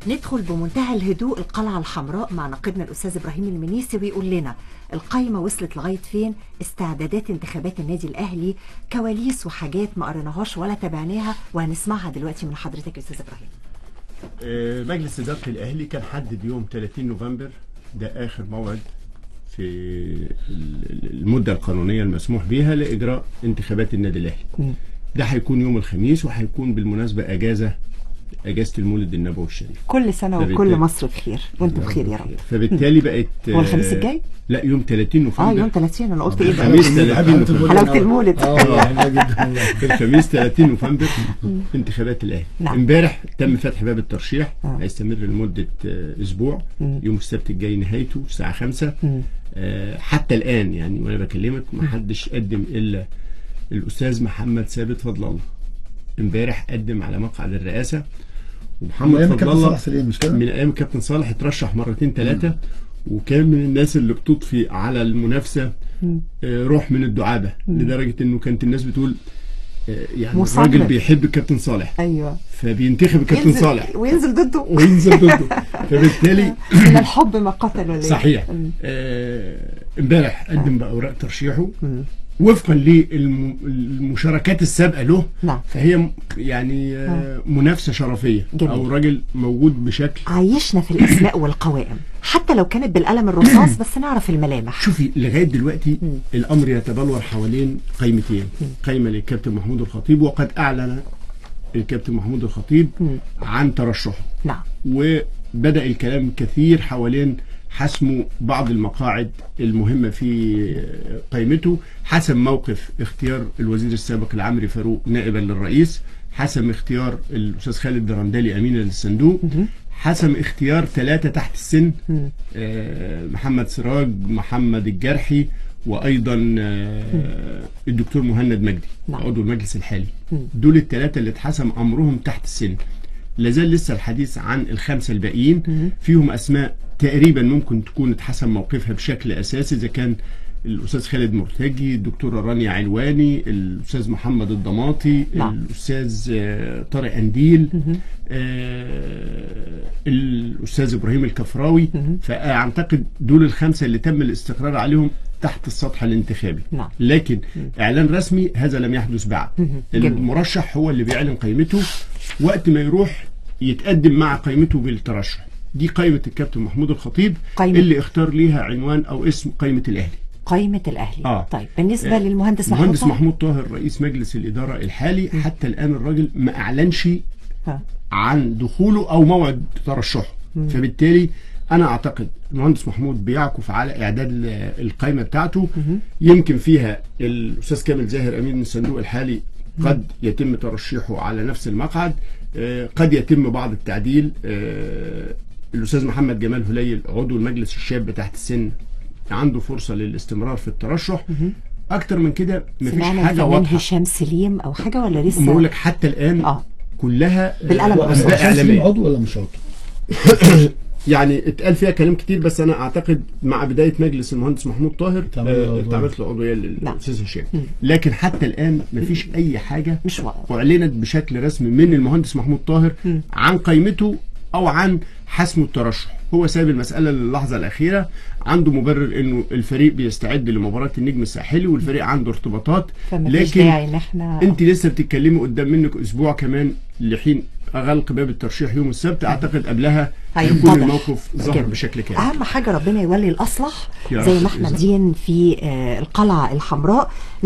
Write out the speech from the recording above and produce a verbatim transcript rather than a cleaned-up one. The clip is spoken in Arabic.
ندخل بمنتهى الهدوء القلعة الحمراء مع ناقدنا الأستاذ إبراهيم المنيسي ويقول لنا القايمة وصلت لغاية فين، استعدادات انتخابات النادي الأهلي، كواليس وحاجات ما قريناهاش ولا تابعناها وهنسمعها دلوقتي من حضرتك يا أستاذ إبراهيم. مجلس إدارة الأهلي كان حدد يوم ثلاثين نوفمبر ده آخر موعد في المدة القانونية المسموح بها لإجراء انتخابات النادي الأهلي. ده هيكون يوم الخميس، وهيكون بالمناسبة أجازة أجازة المولد النبوي الشريف. كل سنة وكل مصر بخير وانتم بخير يا رب. فبالتالي بقت هو الخميس الجاي؟ لا، يوم ثلاثين نوفمبر. اه يوم ثلاثين، انا قلت ايه ده؟ الخميس ثلاثين نوفمبر، حلاوة المولد. اه الخميس ثلاثين نوفمبر انتخابات الاهلي. امبارح تم فتح باب الترشيح، هيستمر لمدة اسبوع، يوم السبت الجاي نهايته الساعة خمسة. آه حتى الآن يعني وانا بكلمك ما حدش قدم الا الأستاذ محمد ثابت فضل الله. امبارح قدم على مقعد الرئاسة، ومحمد فضل الله من ايام كابتن صالح اترشح مرتين ثلاثه، وكان من الناس اللي بتضفي على المنافسه روح من الدعابه، لدرجه انه كانت الناس بتقول يعني الراجل بيحب الكابتن صالح، ايوه، فبينتخب الكابتن صالح وينزل ضده وينزل ضده فبالتالي من الحب ما قتل ولا صحيح. امبارح آه قدم باوراق ترشيحه وفقا للمشاركات السابقه له. نعم. فهي يعني آه منافسه شرفيه. جميل. او راجل موجود بشكل عايشنا في الاسماء والقوائم حتى لو كانت بالقلم الرصاص بس نعرف الملامح. شوفي لغايه دلوقتي م. الامر يتبلور حوالين قائمتين، قائمه للكابتن محمود الخطيب، وقد اعلن الكابتن محمود الخطيب م. عن ترشحه. نعم. وبدا الكلام كثير حوالين حسم بعض المقاعد المهمة في قائمته، حسم موقف اختيار الوزير السابق العمري فاروق نائبا للرئيس، حسم اختيار الأستاذ خالد درندلي أمينا للصندوق، حسم اختيار ثلاثة تحت السن، آه محمد سراج، محمد الجرحي، وأيضا آه الدكتور مهند مجدي عضو المجلس الحالي. دول الثلاثة اللي اتحسم أمرهم تحت السن. لازال لسه الحديث عن الخمسة الباقيين، فيهم أسماء تقريبا ممكن تكون اتحسم موقفها بشكل أساسي، إذا كان الأستاذ خالد مرتجي، الدكتورة رانيا علواني، الأستاذ محمد الضماطي، لا. الأستاذ طارق أنديل، آه الأستاذ إبراهيم الكفراوي. فأعتقد دول الخمسة اللي تم الاستقرار عليهم تحت السطح الانتخابي. لا. لكن إعلان رسمي هذا لم يحدث بعد. المرشح هو اللي بيعلن قائمته وقت ما يروح يتقدم مع قائمته بالترشح. دي قائمة الكابتن محمود الخطيب قيمة. اللي اختار ليها عنوان أو اسم قائمة الأهلي. قائمة الأهلي. آه. طيب بالنسبة آه. للمهندس محمود المهندس محمود طاهر رئيس مجلس الإدارة الحالي، م. حتى الآن الراجل ما أعلنش ها. عن دخوله أو موعد ترشحه. م. فبالتالي أنا أعتقد المهندس محمود بيعكف على إعداد القائمة بتاعته. م. يمكن فيها الأستاذ كامل زاهر أمين الصندوق الحالي قد يتم ترشيحه على نفس المقعد، آه قد يتم بعض التعديل. آه الأستاذ محمد جمال هليل عضو المجلس الشاب تحت السن عنده فرصة للاستمرار في الترشح. أكتر من كده مفيش حاجة واضحة. هشام سليم أو حاجة ولا لسه؟ بقول لك حتى الآن آه. كلها بالقلم أسباب إعلامية. عضو ولا مش عضو؟ يعني اتقال فيها كلام كتير، بس أنا أعتقد مع بداية مجلس المهندس محمود طاهر اتعملت له عضوية للأستاذ هشام. لكن حتى الآن مفيش أي حاجة مش أعلنت بشكل رسمي من المهندس محمود طاهر م. عن قائمته أو عن حسم الترشح. هو سايب المسألة للحظة الأخيرة، عنده مبرر إنه الفريق بيستعد لمباراة النجم الساحلي والفريق عنده ارتباطات، لكن احنا... أنت لسه بتتكلمي قدام منك أسبوع كمان لحين غلق باب الترشيح يوم السبت. أعتقد قبلها هيكون الموقف ظهر بشكل كامل. أهم حاجة ربنا يولي الأصلح زي ما احنا دين في القلعة الحمراء.